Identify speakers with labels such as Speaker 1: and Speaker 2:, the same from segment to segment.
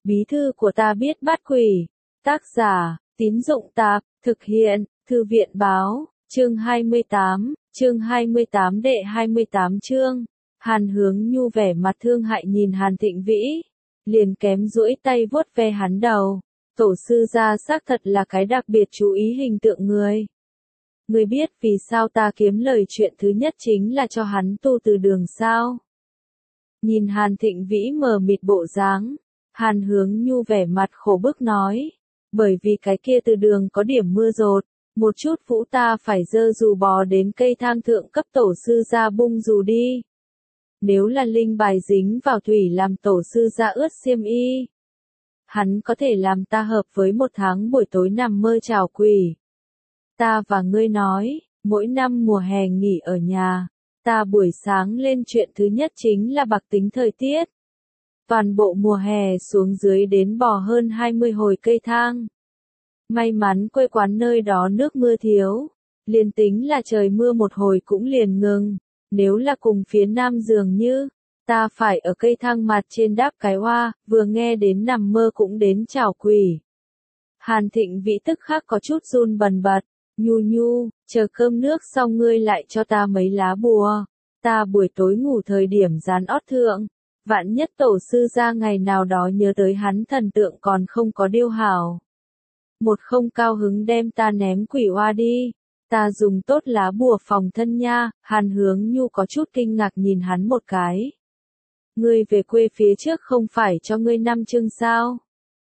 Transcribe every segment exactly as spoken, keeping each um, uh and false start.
Speaker 1: Bí thư của ta biết bắt quỷ. Tác giả, Tín Dụng Tạp, thực hiện, Thư viện Báo, chương hai mươi tám, chương hai mươi tám đệ hai mươi tám chương. Hàn Hướng Nhu vẻ mặt thương hại nhìn Hàn Thịnh Vĩ, liền kém duỗi tay vuốt ve hắn đầu. Tổ sư gia xác thật là cái đặc biệt chú ý hình tượng người. Người biết vì sao ta kiếm lời chuyện thứ nhất chính là cho hắn tu từ đường sao? Nhìn Hàn Thịnh Vĩ mờ mịt bộ dáng, Hàn Hướng Nhu vẻ mặt khổ bức nói, bởi vì cái kia từ đường có điểm mưa dột, một chút vũ ta phải dơ dù bò đến cây thang thượng cấp tổ sư gia bung dù đi. Nếu là linh bài dính vào thủy làm tổ sư gia ướt xiêm y, hắn có thể làm ta hợp với một tháng buổi tối nằm mơ chào quỷ. Ta và ngươi nói, mỗi năm mùa hè nghỉ ở nhà, ta buổi sáng lên chuyện thứ nhất chính là bạc tính thời tiết. Toàn bộ mùa hè xuống dưới đến bò hơn hai mươi hồi cây thang. May mắn quê quán nơi đó nước mưa thiếu, liền tính là trời mưa một hồi cũng liền ngừng. Nếu là cùng phía nam dường như, ta phải ở cây thang mặt trên đáp cái hoa, vừa nghe đến nằm mơ cũng đến chào quỷ. Hàn Thịnh Vĩ tức khắc có chút run bần bật, Nhu Nhu, chờ cơm nước xong ngươi lại cho ta mấy lá bùa, ta buổi tối ngủ thời điểm dán ót thượng, vạn nhất tổ sư gia ngày nào đó nhớ tới hắn thần tượng còn không có điêu hảo. Một không cao hứng đem ta ném quỷ hoa đi. Ta dùng tốt lá bùa phòng thân nha. Hàn Hướng Nhu có chút kinh ngạc nhìn hắn một cái. Ngươi về quê phía trước không phải cho ngươi năm chương sao?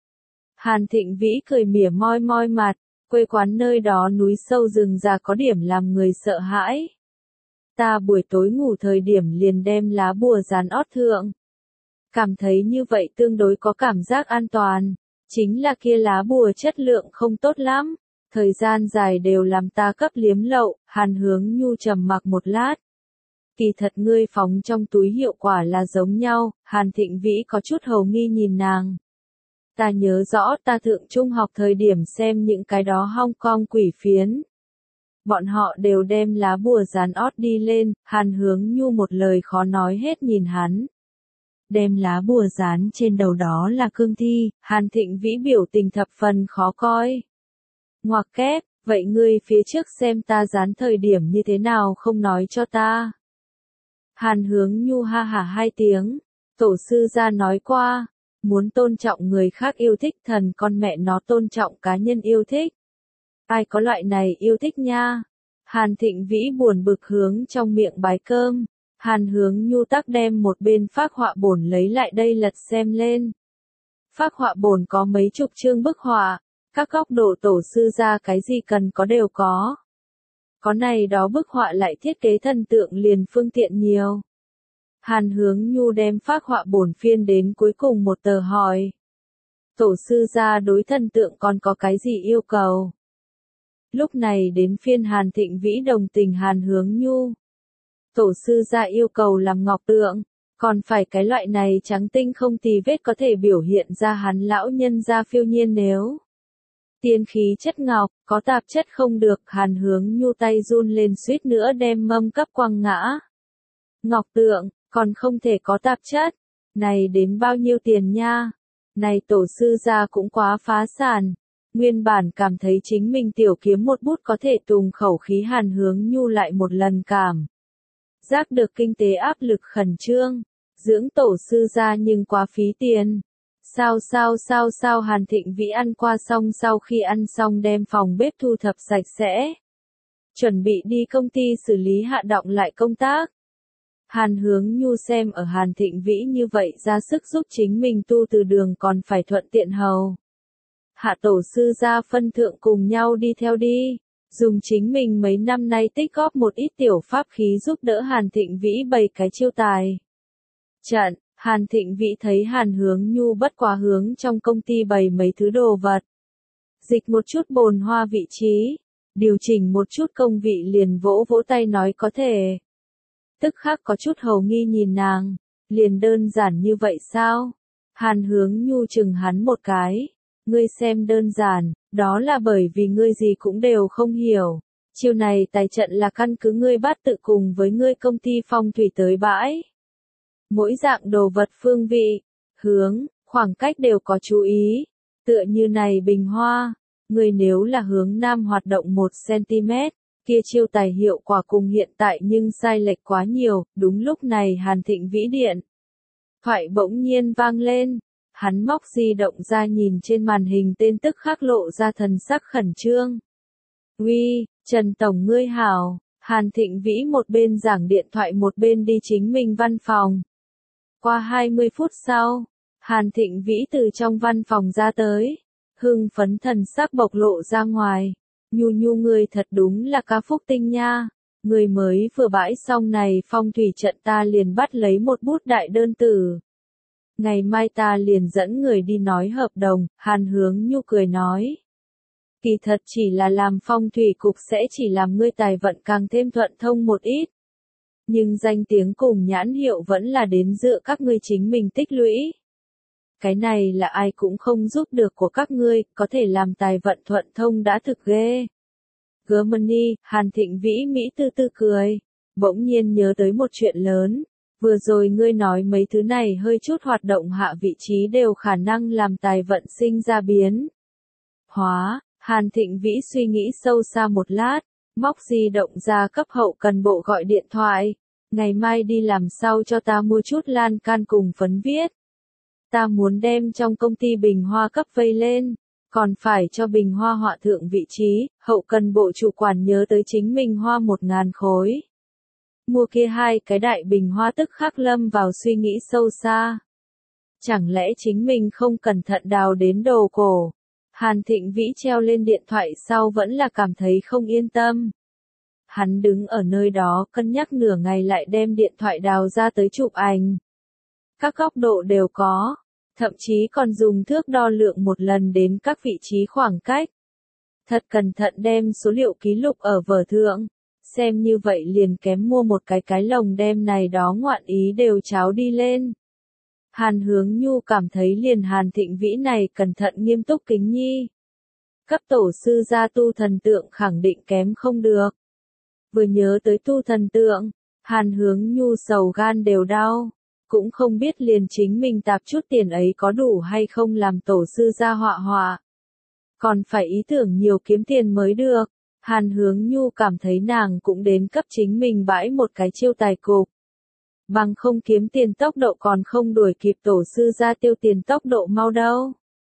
Speaker 1: Hàn Thịnh Vĩ cười mỉa moi moi mặt, quê quán nơi đó núi sâu rừng già có điểm làm người sợ hãi. Ta buổi tối ngủ thời điểm liền đem lá bùa dán ót thượng. Cảm thấy như vậy tương đối có cảm giác an toàn. Chính là kia lá bùa chất lượng không tốt lắm. Thời gian dài đều làm ta cấp liếm lậu. Hàn Hướng Nhu trầm mặc một lát. Kỳ thật ngươi phóng trong túi hiệu quả là giống nhau. Hàn Thịnh Vĩ có chút hầu nghi nhìn nàng. Ta nhớ rõ ta thượng trung học thời điểm xem những cái đó Hong Kong quỷ phiến. Bọn họ đều đem lá bùa dán ót đi lên. Hàn Hướng Nhu một lời khó nói hết nhìn hắn. Đem lá bùa dán trên đầu đó là cương thi. Hàn Thịnh Vĩ biểu tình thập phần khó coi. Ngoặc kép, vậy ngươi phía trước xem ta dán thời điểm như thế nào không nói cho ta. Hàn Hướng Nhu ha hả hai tiếng, tổ sư gia nói qua, muốn tôn trọng người khác yêu thích thần con mẹ nó tôn trọng cá nhân yêu thích. Ai có loại này yêu thích nha. Hàn Thịnh Vĩ buồn bực hướng trong miệng bái cơm, Hàn Hướng Nhu tắc đem một bên phác họa bổn lấy lại đây lật xem lên. Phác họa bổn có mấy chục chương bức họa. Các góc độ tổ sư ra cái gì cần có đều có. Có này đó bức họa lại thiết kế thần tượng liền phương tiện nhiều. Hàn Hướng Nhu đem phác họa bổn phiên đến cuối cùng một tờ hỏi. Tổ sư ra đối thần tượng còn có cái gì yêu cầu? Lúc này đến phiên Hàn Thịnh Vĩ đồng tình Hàn Hướng Nhu. Tổ sư ra yêu cầu làm ngọc tượng, còn phải cái loại này trắng tinh không tì vết có thể biểu hiện ra hắn lão nhân ra phiêu nhiên nếu. Tiên khí chất ngọc, có tạp chất không được. Hàn Hướng Nhu tay run lên suýt nữa đem mâm cấp quăng ngã. Ngọc tượng, còn không thể có tạp chất. Này đến bao nhiêu tiền nha? Này tổ sư gia cũng quá phá sản. Nguyên bản cảm thấy chính mình tiểu kiếm một bút có thể tùng khẩu khí. Hàn Hướng Nhu lại một lần cảm giác được kinh tế áp lực khẩn trương. Dưỡng tổ sư gia nhưng quá phí tiền. Sao sao sao sao Hàn Thịnh Vĩ ăn qua xong sau khi ăn xong đem phòng bếp thu thập sạch sẽ. Chuẩn bị đi công ty xử lý hạ đọng lại công tác. Hàn Hướng Nhu xem ở Hàn Thịnh Vĩ như vậy ra sức giúp chính mình tu từ đường còn phải thuận tiện hầu. Hạ tổ sư gia phân thượng cùng nhau đi theo đi. Dùng chính mình mấy năm nay tích góp một ít tiểu pháp khí giúp đỡ Hàn Thịnh Vĩ bày cái chiêu tài. Trận. Hàn Thịnh Vĩ thấy Hàn Hướng Nhu bất quá hướng trong công ty bày mấy thứ đồ vật. Dịch một chút bồn hoa vị trí, điều chỉnh một chút công vị liền vỗ vỗ tay nói có thể. Tức khắc có chút hầu nghi nhìn nàng, liền đơn giản như vậy sao? Hàn Hướng Nhu chừng hắn một cái, ngươi xem đơn giản, đó là bởi vì ngươi gì cũng đều không hiểu. Chiều này tài trận là căn cứ ngươi bắt tự cùng với ngươi công ty phong thủy tới bãi. Mỗi dạng đồ vật phương vị, hướng, khoảng cách đều có chú ý. Tựa như này bình hoa, người nếu là hướng nam hoạt động một xăng-ti-mét, kia chiêu tài hiệu quả cùng hiện tại nhưng sai lệch quá nhiều. Đúng lúc này Hàn Thịnh Vĩ điện thoại bỗng nhiên vang lên, hắn móc di động ra nhìn trên màn hình tên tức khắc lộ ra thần sắc khẩn trương. Uy, Trần Tổng ngươi hảo, Hàn Thịnh Vĩ một bên giảng điện thoại một bên đi chính mình văn phòng. Qua hai mươi phút sau, Hàn Thịnh Vĩ từ trong văn phòng ra tới, hưng phấn thần sắc bộc lộ ra ngoài. Nhu nhu ngươi thật đúng là ca phúc tinh nha, người mới vừa bãi xong này phong thủy trận ta liền bắt lấy một bút đại đơn tử. Ngày mai ta liền dẫn người đi nói hợp đồng, Hàn Hướng Nhu cười nói. Kỳ thật chỉ là làm phong thủy cục sẽ chỉ làm ngươi tài vận càng thêm thuận thông một ít. Nhưng danh tiếng cùng nhãn hiệu vẫn là đến dựa các ngươi chính mình tích lũy. Cái này là ai cũng không giúp được của các ngươi, có thể làm tài vận thuận thông đã thực ghê. Germany, Hàn Thịnh Vĩ Mỹ tư tư cười, bỗng nhiên nhớ tới một chuyện lớn. Vừa rồi ngươi nói mấy thứ này hơi chút hoạt động hạ vị trí đều khả năng làm tài vận sinh ra biến hóa. Hàn Thịnh Vĩ suy nghĩ sâu xa một lát, móc di động ra cấp hậu cần bộ gọi điện thoại. Ngày mai đi làm sau cho ta mua chút lan can cùng phấn viết. Ta muốn đem trong công ty bình hoa cấp vây lên, còn phải cho bình hoa họa thượng vị trí, hậu cần bộ chủ quản nhớ tới chính mình hoa một ngàn khối. Mua kia hai cái đại bình hoa tức khắc lâm vào suy nghĩ sâu xa. Chẳng lẽ chính mình không cẩn thận đào đến đồ cổ? Hàn Thịnh Vĩ treo lên điện thoại sau vẫn là cảm thấy không yên tâm. Hắn đứng ở nơi đó cân nhắc nửa ngày lại đem điện thoại đào ra tới chụp ảnh. Các góc độ đều có, thậm chí còn dùng thước đo lượng một lần đến các vị trí khoảng cách. Thật cẩn thận đem số liệu ký lục ở vở thượng, xem như vậy liền kém mua một cái cái lồng đem này đó ngoạn ý đều cháo đi lên. Hàn Hướng Nhu cảm thấy liền Hàn Thịnh Vĩ này cẩn thận nghiêm túc kính nhi. Cấp tổ sư gia tu thần tượng khẳng định kém không được. Vừa nhớ tới tu thần tượng, Hàn Hướng Nhu sầu gan đều đau. Cũng không biết liền chính mình tạp chút tiền ấy có đủ hay không làm tổ sư gia họa họa. Còn phải ý tưởng nhiều kiếm tiền mới được. Hàn Hướng Nhu cảm thấy nàng cũng đến cấp chính mình bãi một cái chiêu tài cục. Bằng không kiếm tiền tốc độ còn không đuổi kịp tổ sư gia tiêu tiền tốc độ mau đâu.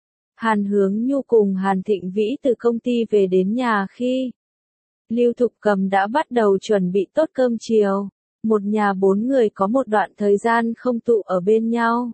Speaker 1: Hàn Hướng Nhu cùng Hàn Thịnh Vĩ từ công ty về đến nhà khi Lưu Thục Cầm đã bắt đầu chuẩn bị tốt cơm chiều. Một nhà bốn người có một đoạn thời gian không tụ ở bên nhau.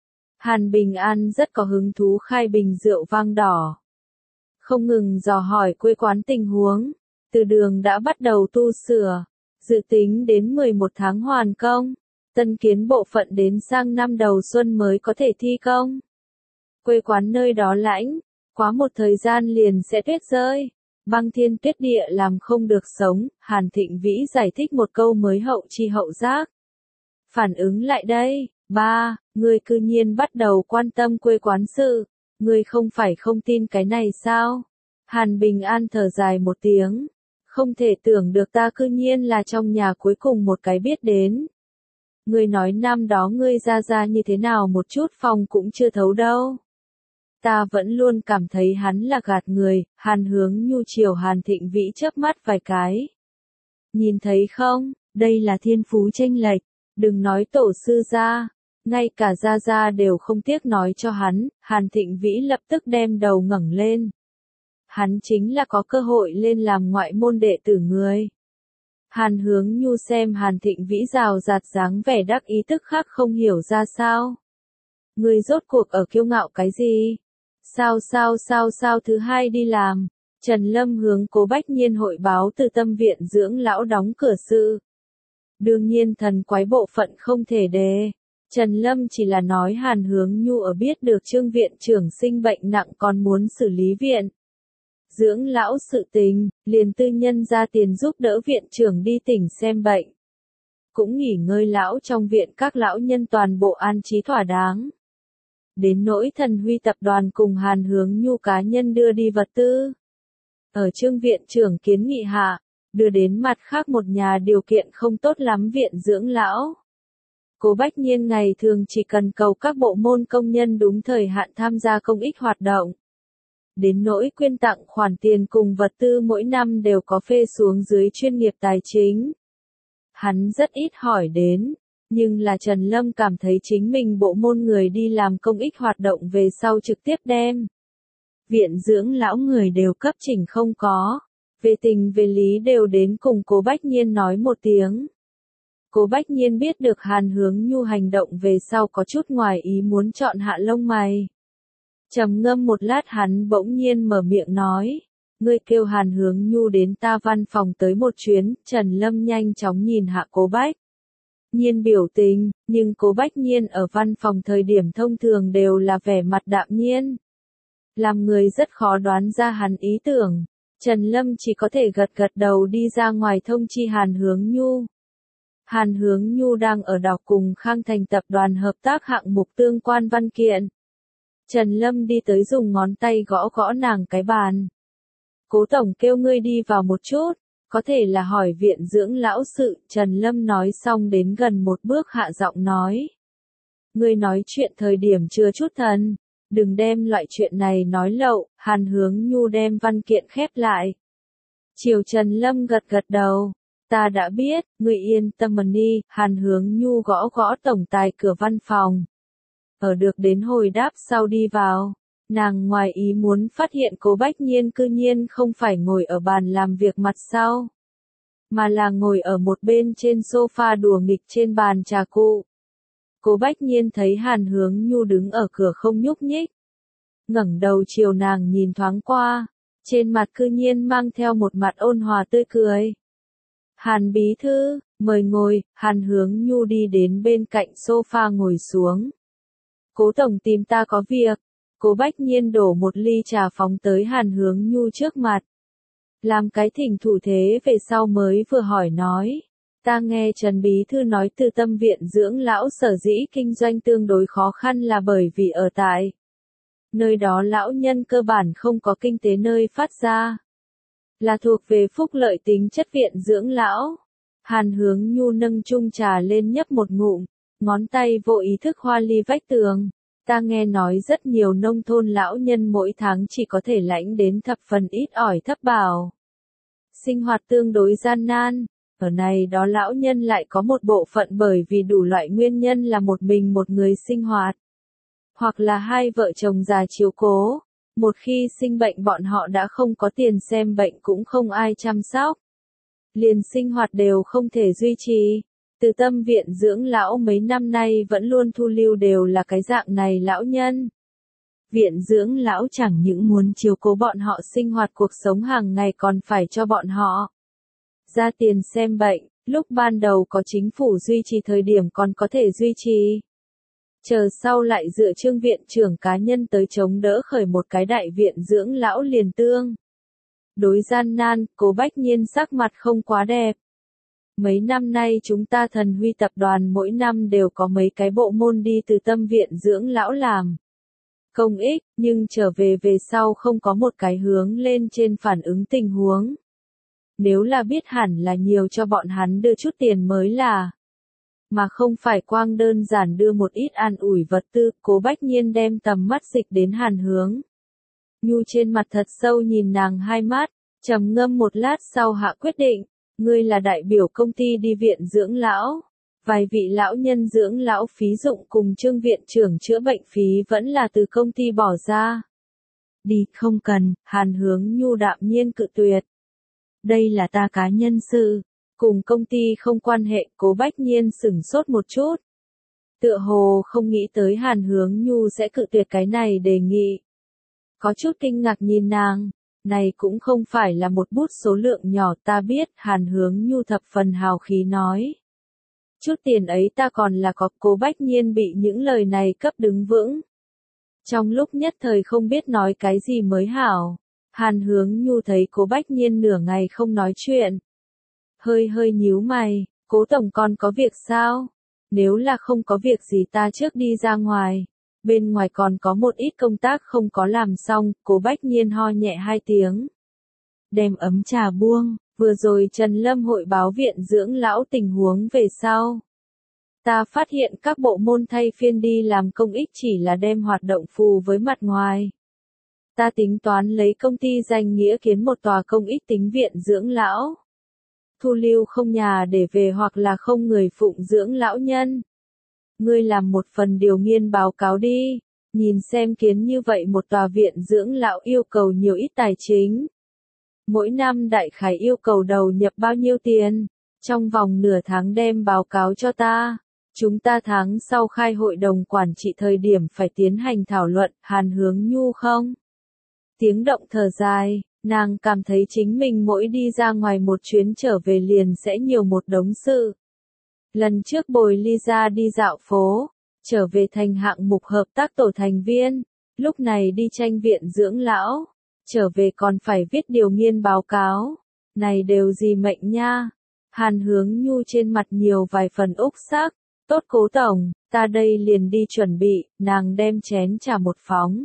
Speaker 1: Hàn Bình An rất có hứng thú khai bình rượu vang đỏ. Không ngừng dò hỏi quê quán tình huống. Từ đường đã bắt đầu tu sửa. Dự tính đến mười một tháng hoàn công. Tân kiến bộ phận đến sang năm đầu xuân mới có thể thi công. Quê quán nơi đó lãnh. Quá một thời gian liền sẽ tuyết rơi. Băng thiên tuyết địa làm không được sống, Hàn Thịnh Vĩ giải thích một câu mới hậu chi hậu giác. Phản ứng lại đây, ba, ngươi cư nhiên bắt đầu quan tâm quê quán sự, ngươi không phải không tin cái này sao? Hàn Bình An thở dài một tiếng, không thể tưởng được ta cư nhiên là trong nhà cuối cùng một cái biết đến. Ngươi nói năm đó ngươi ra ra như thế nào một chút phòng cũng chưa thấu đâu. Ta vẫn luôn cảm thấy hắn là gạt người. Hàn Hướng Nhu chiều Hàn Thịnh Vĩ chớp mắt vài cái. Nhìn thấy không, đây là thiên phú chênh lệch, đừng nói tổ sư gia, ngay cả gia gia đều không tiếc nói cho hắn. Hàn Thịnh Vĩ lập tức đem đầu ngẩng lên. Hắn chính là có cơ hội lên làm ngoại môn đệ tử người. Hàn Hướng Nhu xem Hàn Thịnh Vĩ rào rạt dáng vẻ đắc ý tức khắc không hiểu ra sao. Người rốt cuộc ở kiêu ngạo cái gì? Sao sao sao sao thứ hai đi làm, Trần Lâm hướng Cố Bách Nhiên hội báo từ tâm viện dưỡng lão đóng cửa sự. Đương nhiên thần quái bộ phận không thể đề. Trần Lâm chỉ là nói Hàn Hướng Nhu ở biết được Trương viện trưởng sinh bệnh nặng còn muốn xử lý viện dưỡng lão sự tình, liền tư nhân ra tiền giúp đỡ viện trưởng đi tỉnh xem bệnh. Cũng nghỉ ngơi lão trong viện các lão nhân toàn bộ an trí thỏa đáng. Đến nỗi Thần Huy tập đoàn cùng Hàn Hướng Nhu cá nhân đưa đi vật tư. Ở Trương viện trưởng kiến nghị hạ, đưa đến mặt khác một nhà điều kiện không tốt lắm viện dưỡng lão. Cố Bách Nhiên ngày thường chỉ cần cầu các bộ môn công nhân đúng thời hạn tham gia công ích hoạt động. Đến nỗi quyên tặng khoản tiền cùng vật tư mỗi năm đều có phê xuống dưới chuyên nghiệp tài chính. Hắn rất ít hỏi đến, nhưng là Trần Lâm cảm thấy chính mình bộ môn người đi làm công ích hoạt động về sau trực tiếp đem. Viện dưỡng lão người đều cấp chỉnh không có, về tình về lý đều đến cùng Cố Bách Nhiên nói một tiếng. Cố Bách Nhiên biết được Hàn Hướng Nhu hành động về sau có chút ngoài ý muốn chọn hạ lông mày. Trầm ngâm một lát hắn bỗng nhiên mở miệng nói, ngươi kêu Hàn Hướng Nhu đến ta văn phòng tới một chuyến. Trần Lâm nhanh chóng nhìn hạ Cố Bách Nhiên biểu tình, nhưng Cố Bách Nhiên ở văn phòng thời điểm thông thường đều là vẻ mặt đạm nhiên. Làm người rất khó đoán ra hắn ý tưởng, Trần Lâm chỉ có thể gật gật đầu đi ra ngoài thông chi Hàn Hướng Nhu. Hàn Hướng Nhu đang ở đọc cùng Khang Thành tập đoàn hợp tác hạng mục tương quan văn kiện. Trần Lâm đi tới dùng ngón tay gõ gõ nàng cái bàn. Cố tổng kêu ngươi đi vào một chút, có thể là hỏi viện dưỡng lão sự. Trần Lâm nói xong đến gần một bước hạ giọng nói. Ngươi nói chuyện thời điểm chưa chút thần, đừng đem loại chuyện này nói lậu. Hàn Hướng Nhu đem văn kiện khép lại. Chiều Trần Lâm gật gật đầu. Ta đã biết, ngươi yên tâm mà đi. Hàn Hướng Nhu gõ gõ tổng tài cửa văn phòng. Ở được đến hồi đáp sau đi vào, nàng ngoài ý muốn phát hiện Cố Bách Nhiên cư nhiên không phải ngồi ở bàn làm việc mặt sau, mà là ngồi ở một bên trên sofa đùa nghịch trên bàn trà cụ. Cố Bách Nhiên thấy Hàn Hướng Nhu đứng ở cửa không nhúc nhích, ngẩng đầu chiều nàng nhìn thoáng qua, trên mặt cư nhiên mang theo một mặt ôn hòa tươi cười. Hàn bí thư, mời ngồi. Hàn Hướng Nhu đi đến bên cạnh sofa ngồi xuống. Cố tổng tìm ta có việc. Cố Bách Nhiên đổ một ly trà phóng tới Hàn Hướng Nhu trước mặt. Làm cái thỉnh thủ thế về sau mới vừa hỏi nói. Ta nghe Trần bí thư nói Từ Tâm viện dưỡng lão sở dĩ kinh doanh tương đối khó khăn là bởi vì ở tại nơi đó lão nhân cơ bản không có kinh tế nơi phát ra. Là thuộc về phúc lợi tính chất viện dưỡng lão. Hàn Hướng Nhu nâng chung trà lên nhấp một ngụm, ngón tay vô ý thức hoa ly vách tường. Ta nghe nói rất nhiều nông thôn lão nhân mỗi tháng chỉ có thể lãnh đến thập phần ít ỏi thấp bảo. Sinh hoạt tương đối gian nan. Ở này đó lão nhân lại có một bộ phận bởi vì đủ loại nguyên nhân là một mình một người sinh hoạt. Hoặc là hai vợ chồng già chiếu cố. Một khi sinh bệnh bọn họ đã không có tiền xem bệnh cũng không ai chăm sóc. Liền sinh hoạt đều không thể duy trì. Từ Tâm viện dưỡng lão mấy năm nay vẫn luôn thu lưu đều là cái dạng này lão nhân. Viện dưỡng lão chẳng những muốn chiếu cố bọn họ sinh hoạt cuộc sống hàng ngày còn phải cho bọn họ ra tiền xem bệnh. Lúc ban đầu có chính phủ duy trì thời điểm còn có thể duy trì. Chờ sau lại dựa Trương viện trưởng cá nhân tới chống đỡ khởi một cái đại viện dưỡng lão liền tương đối gian nan. Cố Bách Nhiên sắc mặt không quá đẹp. Mấy năm nay chúng ta Thần Huy tập đoàn mỗi năm đều có mấy cái bộ môn đi Từ Tâm viện dưỡng lão làm công ích, nhưng trở về về sau không có một cái hướng lên trên phản ứng tình huống. Nếu là biết hẳn là nhiều cho bọn hắn đưa chút tiền mới là, mà không phải quang đơn giản đưa một ít an ủi vật tư. Cố Bách Nhiên đem tầm mắt dịch đến Hàn Hướng Nhu trên mặt thật sâu nhìn nàng hai mắt, trầm ngâm một lát sau hạ quyết định. Ngươi là đại biểu công ty đi viện dưỡng lão. Vài vị lão nhân dưỡng lão phí dụng cùng Trương viện trưởng chữa bệnh phí vẫn là từ công ty bỏ ra. Đi không cần. Hàn Hướng Nhu đạm nhiên cự tuyệt. Đây là ta cá nhân sự, cùng công ty không quan hệ. Cố Bách Nhiên sửng sốt một chút. Tựa hồ không nghĩ tới Hàn Hướng Nhu sẽ cự tuyệt cái này đề nghị. Có chút kinh ngạc nhìn nàng. Này cũng không phải là một bút số lượng nhỏ. Ta biết. Hàn Hướng Nhu thập phần hào khí nói. Chút tiền ấy ta còn là có. Cố Bách Nhiên bị những lời này cấp đứng vững. Trong lúc nhất thời không biết nói cái gì mới hảo. Hàn Hướng Nhu thấy Cố Bách Nhiên nửa ngày không nói chuyện. Hơi hơi nhíu mày. Cố tổng còn có việc sao? Nếu là không có việc gì ta trước đi ra ngoài. Bên ngoài còn có một ít công tác không có làm xong. Cố Bách Nhiên ho nhẹ hai tiếng. Đem ấm trà buông. Vừa rồi Trần Lâm hội báo viện dưỡng lão tình huống về sau. Ta phát hiện các bộ môn thay phiên đi làm công ích chỉ là đem hoạt động phù với mặt ngoài. Ta tính toán lấy công ty danh nghĩa kiến một tòa công ích tính viện dưỡng lão. Thu lưu không nhà để về hoặc là không người phụng dưỡng lão nhân. Ngươi làm một phần điều nghiên báo cáo đi, nhìn xem kiến như vậy một tòa viện dưỡng lão yêu cầu nhiều ít tài chính. Mỗi năm đại khái yêu cầu đầu nhập bao nhiêu tiền, trong vòng nửa tháng đem báo cáo cho ta. Chúng ta tháng sau khai hội đồng quản trị thời điểm phải tiến hành thảo luận. Hàn Hướng Nhu không? Tiếng động thở dài, nàng cảm thấy chính mình mỗi đi ra ngoài một chuyến trở về liền sẽ nhiều một đống sự. Lần trước bồi Lisa đi dạo phố, trở về thành hạng mục hợp tác tổ thành viên, lúc này đi tranh viện dưỡng lão, trở về còn phải viết điều nghiên báo cáo. Này đều gì mệnh nha? Hàn Hướng Nhu trên mặt nhiều vài phần úc sắc. Tốt Cố tổng, ta đây liền đi chuẩn bị. Nàng đem chén trà một phóng,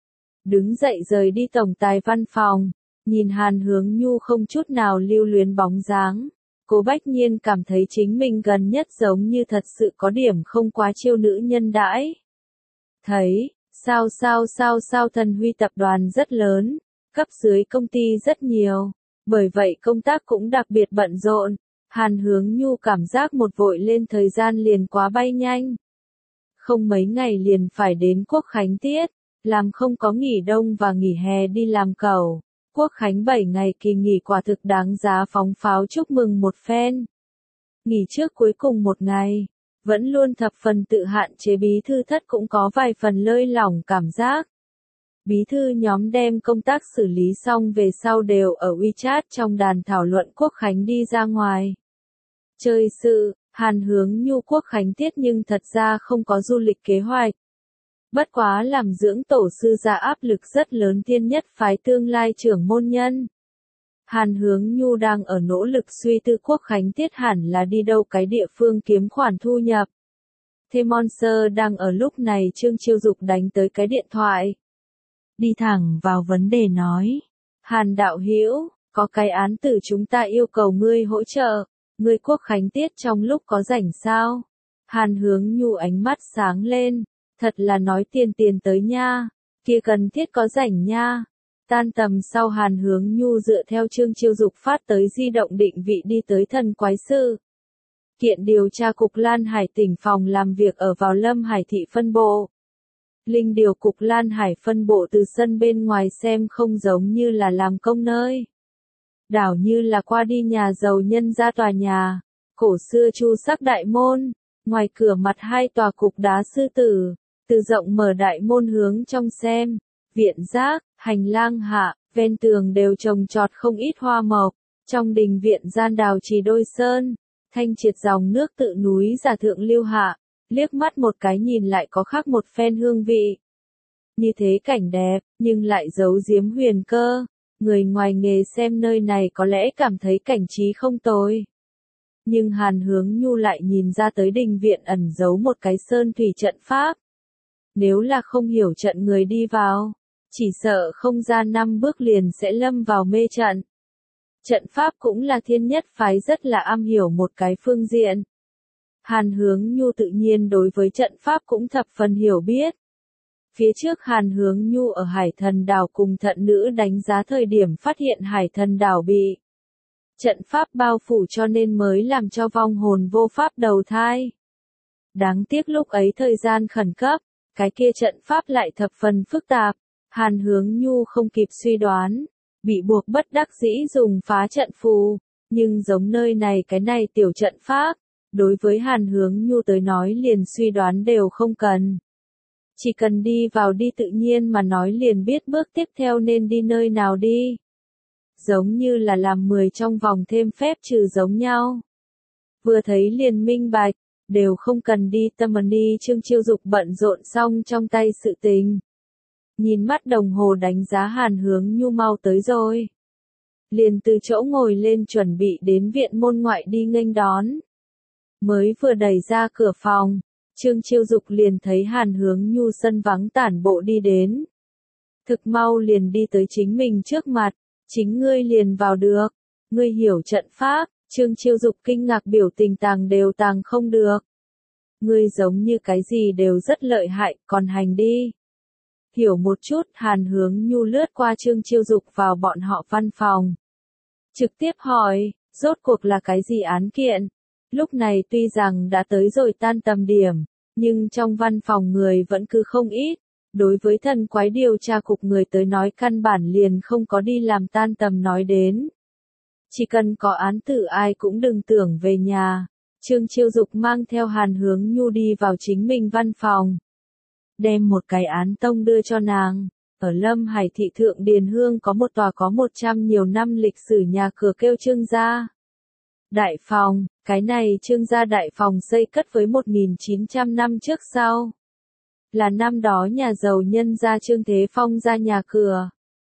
Speaker 1: đứng dậy rời đi tổng tài văn phòng, nhìn Hàn Hướng Nhu không chút nào lưu luyến bóng dáng. Cố Bách Nhiên cảm thấy chính mình gần nhất giống như thật sự có điểm không quá chiêu nữ nhân đãi. Thấy, sao sao sao sao Thần Huy tập đoàn rất lớn, cấp dưới công ty rất nhiều, bởi vậy công tác cũng đặc biệt bận rộn. Hàn Hướng Nhu cảm giác một vội lên thời gian liền quá bay nhanh. Không mấy ngày liền phải đến Quốc Khánh tiết, làm không có nghỉ đông và nghỉ hè đi làm cẩu. Quốc Khánh bảy ngày kỳ nghỉ quả thực đáng giá phóng pháo chúc mừng một phen. Nghỉ trước cuối cùng một ngày, vẫn luôn thập phần tự hạn chế bí thư thất cũng có vài phần lơi lỏng cảm giác. Bí thư nhóm đem công tác xử lý xong về sau đều ở WeChat trong đàn thảo luận Quốc Khánh đi ra ngoài. Chơi sự, Hàn Hướng Nhu Quốc Khánh tiết nhưng thật ra không có du lịch kế hoạch. Bất quá làm dưỡng tổ sư ra áp lực rất lớn Thiên Nhất phái tương lai trưởng môn nhân. Hàn Hướng Nhu đang ở nỗ lực suy tư Quốc Khánh tiết hẳn là đi đâu cái địa phương kiếm khoản thu nhập. Thế Monster đang ở lúc này Trương Chiêu Dục đánh tới cái điện thoại. Đi thẳng vào vấn đề nói. Hàn đạo hữu, có cái án tử chúng ta yêu cầu ngươi hỗ trợ. Ngươi Quốc Khánh tiết trong lúc có rảnh sao? Hàn Hướng Nhu ánh mắt sáng lên. Thật là nói tiền tiền tới nha. Kia cần thiết có rảnh nha. Tan tầm sau Hàn Hướng Nhu dựa theo Trương Chiêu Dục phát tới di động định vị đi tới Thần Quái Sư. Kiện điều tra cục Lan Hải tỉnh phòng làm việc ở vào Lâm Hải thị phân bộ. Linh điều cục Lan Hải phân bộ từ sân bên ngoài xem không giống như là làm công nơi. Đảo như là qua đi nhà giàu nhân ra tòa nhà, cổ xưa chu sắc đại môn, ngoài cửa mặt hai tòa cục đá sư tử, từ rộng mở đại môn hướng trong xem, viện giác, hành lang hạ, ven tường đều trồng trọt không ít hoa mộc, trong đình viện gian đào trì đôi sơn, thanh triệt dòng nước tự núi giả thượng lưu hạ, liếc mắt một cái nhìn lại có khác một phen hương vị. Như thế cảnh đẹp, nhưng lại giấu giếm huyền cơ. Người ngoài nghề xem nơi này có lẽ cảm thấy cảnh trí không tồi. Nhưng Hàn Hướng Nhu lại nhìn ra tới đình viện ẩn giấu một cái sơn thủy trận pháp. Nếu là không hiểu trận người đi vào, chỉ sợ không ra năm bước liền sẽ lâm vào mê trận. Trận pháp cũng là Thiên Nhất phái rất là am hiểu một cái phương diện. Hàn Hướng Nhu tự nhiên đối với trận pháp cũng thập phần hiểu biết. Phía trước Hàn Hướng Nhu ở Hải Thần Đảo cùng thận nữ đánh giá thời điểm phát hiện Hải Thần Đảo bị trận pháp bao phủ cho nên mới làm cho vong hồn vô pháp đầu thai. Đáng tiếc lúc ấy thời gian khẩn cấp, cái kia trận pháp lại thập phần phức tạp, Hàn Hướng Nhu không kịp suy đoán, bị buộc bất đắc dĩ dùng phá trận phù, nhưng giống nơi này cái này tiểu trận pháp, đối với Hàn Hướng Nhu tới nói liền suy đoán đều không cần. Chỉ cần đi vào đi tự nhiên mà nói liền biết bước tiếp theo nên đi nơi nào đi. Giống như là làm mười trong vòng thêm phép trừ giống nhau. Vừa thấy liền minh bạch, đều không cần đi tâm đi Trương Chiêu Dục bận rộn xong trong tay sự tình. Nhìn mắt đồng hồ đánh giá Hàn Hướng Nhu mau tới rồi. Liền từ chỗ ngồi lên chuẩn bị đến viện môn ngoại đi nghênh đón. Mới vừa đẩy ra cửa phòng. Trương Chiêu Dục liền thấy Hàn Hướng Nhu sân vắng tản bộ đi đến. Thực mau liền đi tới chính mình trước mặt, chính ngươi liền vào được, ngươi hiểu trận pháp, Trương Chiêu Dục kinh ngạc biểu tình tàng đều tàng không được. ngươi giống như cái gì đều rất lợi hại, còn hành đi. Hiểu một chút, Hàn Hướng Nhu lướt qua Trương Chiêu Dục vào bọn họ văn phòng. Trực tiếp hỏi, rốt cuộc là cái gì án kiện? Lúc này tuy rằng đã tới rồi tan tầm điểm, nhưng trong văn phòng người vẫn cứ không ít. Đối với thần quái điều tra cục người tới nói căn bản liền không có đi làm tan tầm nói đến. Chỉ cần có án tử ai cũng đừng tưởng về nhà. Trương Chiêu Dục mang theo Hàn Hướng Nhu đi vào chính mình văn phòng. Đem một cái án tông đưa cho nàng. Ở Lâm Hải thị Thượng Điền Hương có một tòa có một trăm nhiều năm lịch sử nhà cửa kêu Trương gia Đại Phòng. Cái này Trương gia Đại Phòng xây cất với một nghìn chín trăm năm trước sau. Là năm đó nhà giàu nhân gia Trương Thế Phong ra nhà cửa.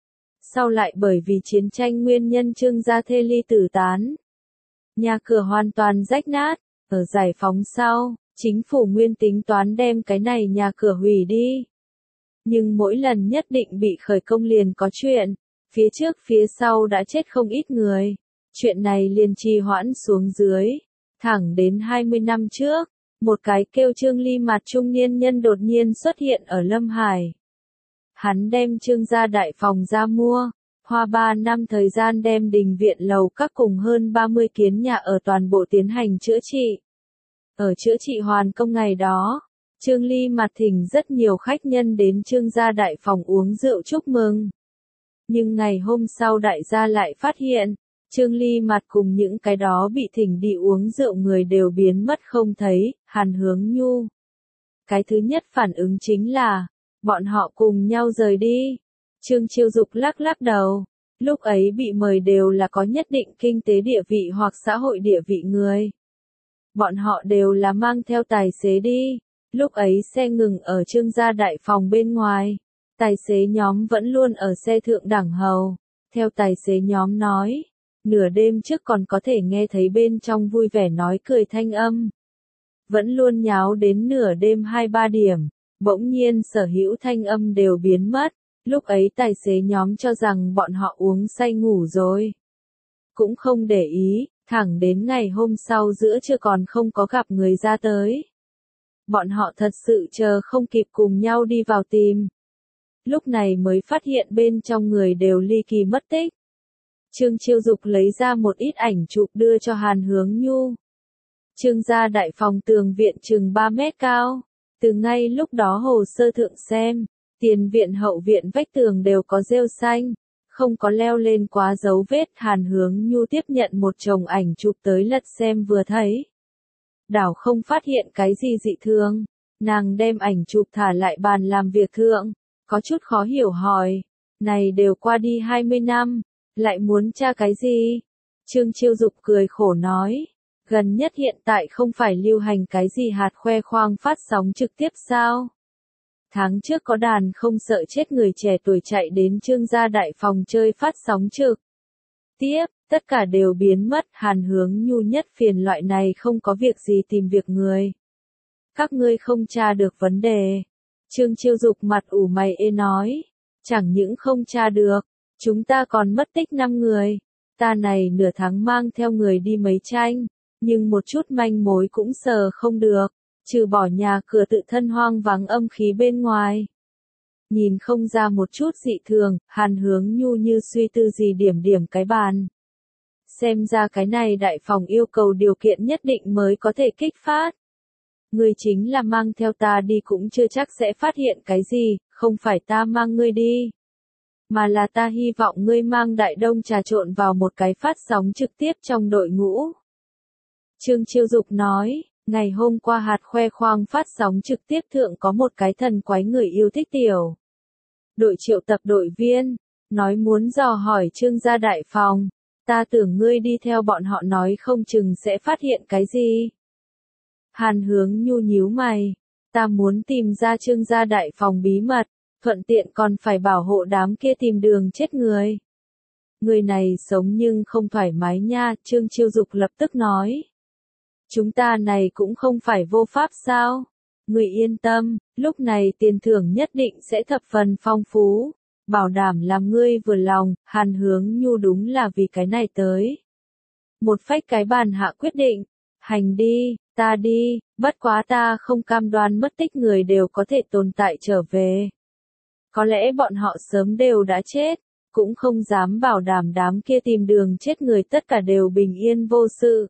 Speaker 1: Sau lại bởi vì chiến tranh nguyên nhân Trương gia thê ly tử tán. Nhà cửa hoàn toàn rách nát. Ở giải phóng sau, chính phủ nguyên tính toán đem cái này nhà cửa hủy đi. Nhưng mỗi lần nhất định bị khởi công liền có chuyện. Phía trước phía sau đã chết không ít người. Chuyện này liền trì hoãn xuống dưới. Thẳng đến hai mươi năm trước, một cái kêu Trương Ly mặt trung niên nhân đột nhiên xuất hiện ở Lâm Hải. Hắn đem Trương gia Đại Phòng ra mua, hoa ba năm thời gian đem đình viện lầu các cùng hơn ba mươi kiến nhà ở toàn bộ tiến hành chữa trị. Ở chữa trị hoàn công ngày đó, Trương Ly mặt thỉnh rất nhiều khách nhân đến Trương gia Đại Phòng uống rượu chúc mừng. Nhưng ngày hôm sau đại gia lại phát hiện, Trương Ly mặt cùng những cái đó bị thỉnh đi uống rượu người đều biến mất không thấy. Hàn Hướng Nhu. Cái thứ nhất phản ứng chính là, bọn họ cùng nhau rời đi. Trương Chiêu Dục lắc lắc đầu. Lúc ấy bị mời đều là có nhất định kinh tế địa vị hoặc xã hội địa vị người. Bọn họ đều là mang theo tài xế đi. Lúc ấy xe ngừng ở Trương gia Đại Phòng bên ngoài. Tài xế nhóm vẫn luôn ở xe thượng đẳng hầu. Theo tài xế nhóm nói, nửa đêm trước còn có thể nghe thấy bên trong vui vẻ nói cười thanh âm. Vẫn luôn nháo đến nửa đêm hai ba điểm, bỗng nhiên sở hữu thanh âm đều biến mất. Lúc ấy tài xế nhóm cho rằng bọn họ uống say ngủ rồi. Cũng không để ý, thẳng đến ngày hôm sau giữa trưa còn không có gặp người ra tới. Bọn họ thật sự chờ không kịp cùng nhau đi vào tìm. Lúc này mới phát hiện bên trong người đều ly kỳ mất tích. Trương Chiêu Dục lấy ra một ít ảnh chụp đưa cho Hàn Hướng Nhu. Trương gia Đại Phòng tường viện chừng ba mét cao. Từ ngay lúc đó hồ sơ thượng xem, tiền viện hậu viện vách tường đều có rêu xanh, không có leo lên quá dấu vết. Hàn Hướng Nhu tiếp nhận một chồng ảnh chụp tới lật xem vừa thấy. Đảo không phát hiện cái gì dị thường, nàng đem ảnh chụp thả lại bàn làm việc thượng, có chút khó hiểu hỏi, này đều qua đi hai mươi năm, lại muốn tra cái gì? Trương Chiêu Dục cười khổ nói, gần nhất hiện tại không phải lưu hành cái gì hạt khoe khoang phát sóng trực tiếp sao? Tháng trước có đàn không sợ chết người trẻ tuổi chạy đến Trương gia Đại Phòng chơi phát sóng trực tiếp, tất cả đều biến mất. Hàn Hướng Nhu nhất phiền loại này không có việc gì tìm việc người. Các ngươi không tra được vấn đề. Trương Chiêu Dục mặt ủ mày ê nói, chẳng những không tra được, chúng ta còn mất tích năm người. Ta này nửa tháng mang theo người đi mấy tranh, nhưng một chút manh mối cũng sờ không được, trừ bỏ nhà cửa tự thân hoang vắng âm khí bên ngoài. Nhìn không ra một chút dị thường, Hàn Hướng Nhu như suy tư gì điểm điểm cái bàn. Xem ra cái này Đại Phòng yêu cầu điều kiện nhất định mới có thể kích phát. Ngươi chính là mang theo ta đi cũng chưa chắc sẽ phát hiện cái gì, không phải ta mang ngươi đi. Mà là ta hy vọng ngươi mang Đại Đông trà trộn vào một cái phát sóng trực tiếp trong đội ngũ. Trương Chiêu Dục nói, ngày hôm qua hạt khoe khoang phát sóng trực tiếp thượng có một cái thần quái người yêu thích tiểu đội triệu tập đội viên, nói muốn dò hỏi Trương gia Đại Phòng. Ta tưởng ngươi đi theo bọn họ nói không chừng sẽ phát hiện cái gì. Hàn Hướng Nhu nhíu mày, ta muốn tìm ra Trương gia Đại Phòng bí mật, thuận tiện còn phải bảo hộ đám kia tìm đường chết người. Người này sống nhưng không thoải mái nha, Trương Chiêu Dục lập tức nói. Chúng ta này cũng không phải vô pháp sao? Người yên tâm, lúc này tiền thưởng nhất định sẽ thập phần phong phú, bảo đảm làm ngươi vừa lòng. Hàn Hướng Nhu đúng là vì cái này tới. Một phách cái bàn hạ quyết định, hành đi, Ta đi, bất quá ta không cam đoan mất tích người đều có thể tồn tại trở về. Có lẽ bọn họ sớm đều đã chết, cũng không dám bảo đảm đám kia tìm đường chết người tất cả đều bình yên vô sự.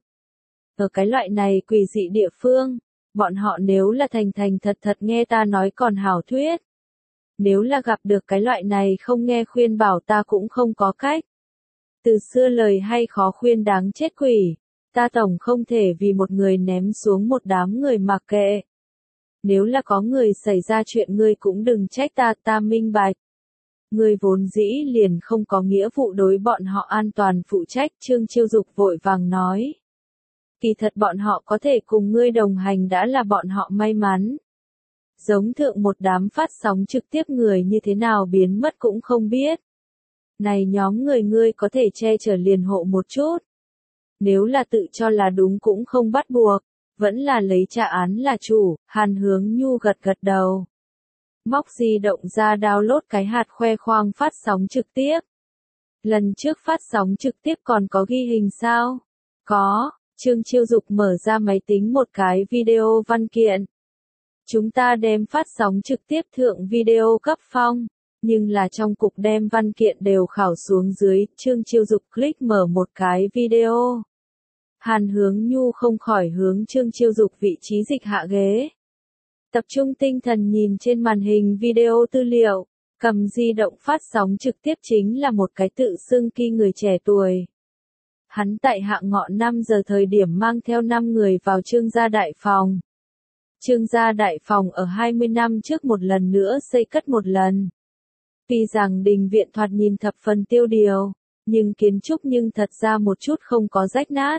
Speaker 1: Ở cái loại này quỷ dị địa phương, bọn họ nếu là thành thành thật thật nghe ta nói còn hảo thuyết. Nếu là gặp được cái loại này không nghe khuyên bảo ta cũng không có cách. Từ xưa lời hay khó khuyên đáng chết quỷ, ta tổng không thể vì một người ném xuống một đám người mặc kệ. Nếu là có người xảy ra chuyện ngươi cũng đừng trách ta, ta minh bạch. Ngươi vốn dĩ liền không có nghĩa vụ đối bọn họ an toàn phụ trách, Trương Chiêu Dục vội vàng nói. Kỳ thật bọn họ có thể cùng ngươi đồng hành đã là bọn họ may mắn. Giống thượng một đám phát sóng trực tiếp người như thế nào biến mất cũng không biết. Này nhóm người ngươi có thể che chở liền hộ một chút. Nếu là tự cho là đúng cũng không bắt buộc, vẫn là lấy trả án là chủ, Hàn Hướng Nhu gật gật đầu. Móc di động ra download cái hạt khoe khoang phát sóng trực tiếp. Lần trước phát sóng trực tiếp còn có ghi hình sao? Có, Trương Chiêu Dục mở ra máy tính một cái video văn kiện. Chúng ta đem phát sóng trực tiếp thượng video cấp phong, nhưng là trong cục đem văn kiện đều khảo xuống dưới, Trương Chiêu Dục click mở một cái video. Hàn Hướng Nhu không khỏi hướng Trương Chiêu Dục vị trí dịch hạ ghế. Tập trung tinh thần nhìn trên màn hình video tư liệu, cầm di động phát sóng trực tiếp chính là một cái tự xưng kỳ người trẻ tuổi. Hắn tại hạng ngọ năm giờ thời điểm mang theo năm người vào Trương gia đại phòng. Trương gia đại phòng ở hai mươi năm trước một lần nữa xây cất một lần. Tuy rằng đình viện thoạt nhìn thập phần tiêu điều, nhưng kiến trúc nhưng thật ra một chút không có rách nát.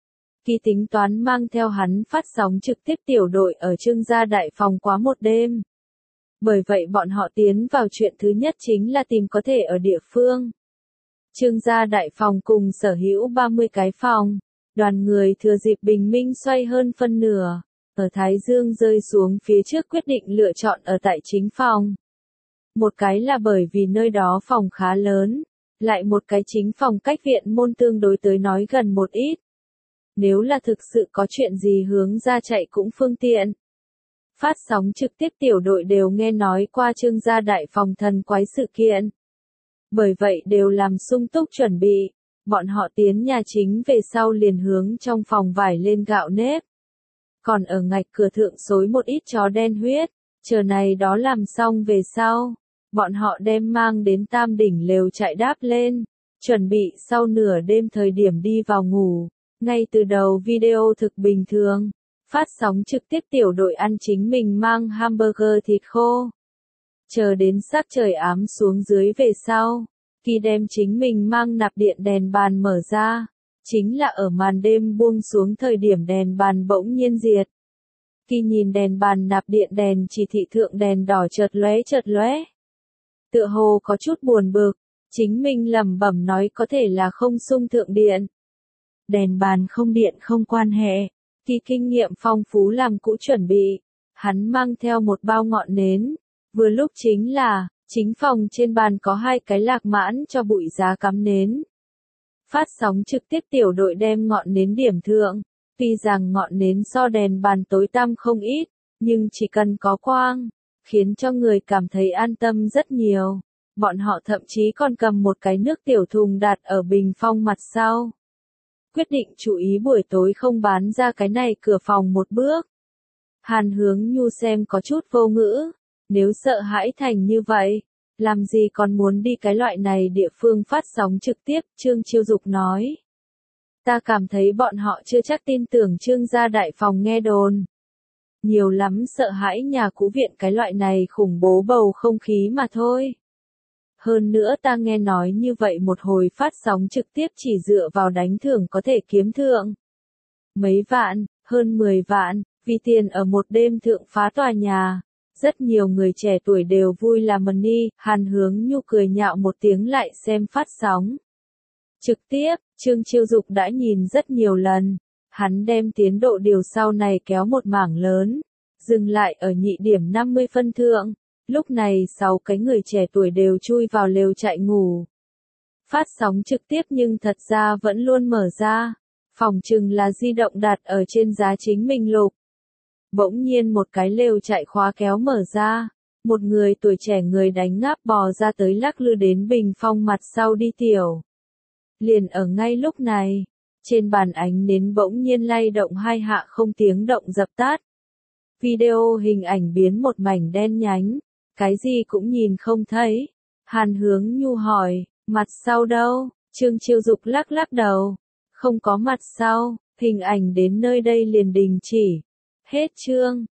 Speaker 1: Kỳ tính toán mang theo hắn phát sóng trực tiếp tiểu đội ở Trương gia đại phòng quá một đêm. Bởi vậy bọn họ tiến vào chuyện thứ nhất chính là tìm có thể ở địa phương. Trương gia đại phòng cùng sở hữu ba mươi cái phòng, đoàn người thừa dịp bình minh xoay hơn phân nửa, ở Thái Dương rơi xuống phía trước quyết định lựa chọn ở tại chính phòng. Một cái là bởi vì nơi đó phòng khá lớn, lại một cái chính phòng cách viện môn tương đối tới nói gần một ít. Nếu là thực sự có chuyện gì hướng ra chạy cũng phương tiện. Phát sóng trực tiếp tiểu đội đều nghe nói qua Trương gia đại phòng thần quái sự kiện. Bởi vậy đều làm sung túc chuẩn bị, bọn họ tiến nhà chính về sau liền hướng trong phòng vải lên gạo nếp. Còn ở ngạch cửa thượng xối một ít chó đen huyết, chờ này đó làm xong về sau, bọn họ đem mang đến tam đỉnh lều chạy đáp lên, chuẩn bị sau nửa đêm thời điểm đi vào ngủ. Ngay từ đầu video thực bình thường, phát sóng trực tiếp tiểu đội ăn chính mình mang hamburger thịt khô. Chờ đến sắc trời ám xuống dưới về sau, Kỳ đem chính mình mang nạp điện đèn bàn mở ra, chính là ở màn đêm buông xuống thời điểm đèn bàn bỗng nhiên diệt. Kỳ nhìn đèn bàn nạp điện đèn chỉ thị thượng đèn đỏ chợt lóe chợt lóe. Tựa hồ có chút buồn bực, chính mình lẩm bẩm nói có thể là không sung thượng điện. Đèn bàn không điện không quan hệ, Kỳ kinh nghiệm phong phú làm cũ chuẩn bị, hắn mang theo một bao ngọn nến, vừa lúc chính là, chính phòng trên bàn có hai cái lạc mãn cho bụi giá cắm nến. Phát sóng trực tiếp tiểu đội đem ngọn nến điểm thượng, tuy rằng ngọn nến so đèn bàn tối tăm không ít, nhưng chỉ cần có quang, khiến cho người cảm thấy an tâm rất nhiều. Bọn họ thậm chí còn cầm một cái nước tiểu thùng đặt ở bình phong mặt sau. Quyết định chú ý buổi tối không bán ra cái này cửa phòng một bước. Hàn Hướng Nhu xem có chút vô ngữ, nếu sợ hãi thành như vậy, làm gì còn muốn đi cái loại này địa phương phát sóng trực tiếp, Trương Chiêu Dục nói. Ta cảm thấy bọn họ chưa chắc tin tưởng Trương gia đại phòng nghe đồn. Nhiều lắm sợ hãi nhà cũ viện cái loại này khủng bố bầu không khí mà thôi. Hơn nữa ta nghe nói như vậy một hồi phát sóng trực tiếp chỉ dựa vào đánh thưởng có thể kiếm thượng. Mấy vạn, hơn mười vạn, vì tiền ở một đêm thượng phá tòa nhà. Rất nhiều người trẻ tuổi đều vui làm money, Hàn Hướng Nhu cười nhạo một tiếng lại xem phát sóng. Trực tiếp, Trương Chiêu Dục đã nhìn rất nhiều lần. Hắn đem tiến độ điều sau này kéo một mảng lớn, dừng lại ở nhị điểm năm mươi phân thượng. Lúc này sáu cái người trẻ tuổi đều chui vào lều chạy ngủ. Phát sóng trực tiếp nhưng thật ra vẫn luôn mở ra. Phòng chừng là di động đặt ở trên giá chính mình lục. Bỗng nhiên một cái lều chạy khóa kéo mở ra, một người tuổi trẻ người đánh ngáp bò ra tới lắc lư đến bình phong mặt sau đi tiểu. Liền ở ngay lúc này, trên bàn ánh nến bỗng nhiên lay động hai hạ không tiếng động dập tắt. Video hình ảnh biến một mảnh đen nhánh, cái gì cũng nhìn không thấy. Hàn Hướng Nhu hỏi, mặt sau đâu? Trương Chiêu Dục lắc lắc đầu, không có mặt sau, hình ảnh đến nơi đây liền đình chỉ. Hết chương.